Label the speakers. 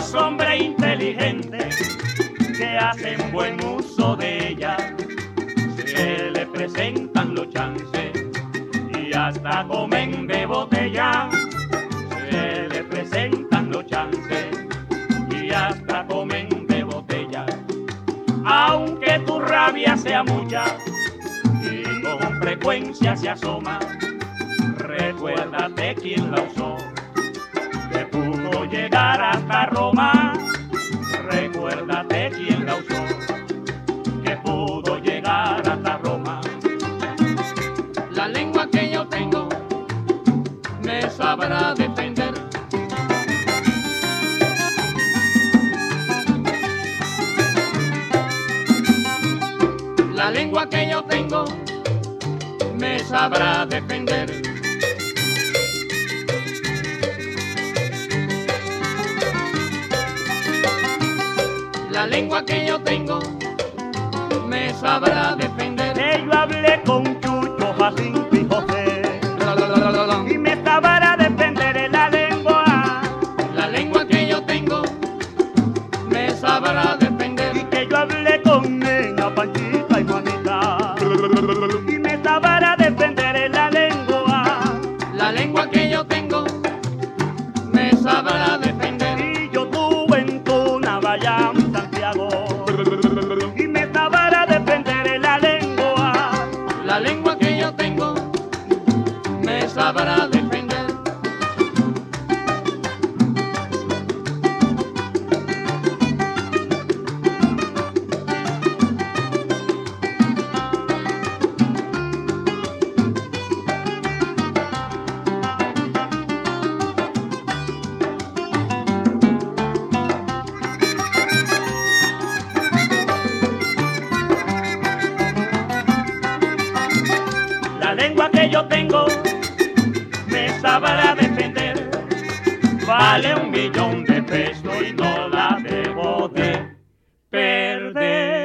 Speaker 1: los hombres inteligentes que hacen buen uso de ella, se le presentan los chances y hasta comen de botella. Se le presentan los chances y hasta comen de botella. Aunque tu rabia sea mucha y con frecuencia se asoma, recuérdate quién la usó, que pudo llegar hasta Roma. Recuérdate quién la usó, que pudo llegar hasta Roma.
Speaker 2: La lengua que yo tengo me sabrá defender. La lengua que yo tengo me sabrá defender. La lengua que yo tengo me sabrá defender.
Speaker 1: Que yo hablé con Chucho, Jacinto y José y me sabrá defender en la lengua.
Speaker 2: La lengua que yo tengo me sabrá defender.
Speaker 1: Y que yo hablé con Nena, Panchita y Juanita y me sabrá defender en la lengua.
Speaker 2: La lengua que yo tengo me sabrá defender.
Speaker 1: Y yo tuve en Tuna, Bayam, Santiago y me sabrá defender en la lengua.
Speaker 2: La lengua que yo tengo me sabrá defender.
Speaker 1: La lengua que yo tengo me sabrá defender. Vale 1.000.000 de pesos y no la debo de perder.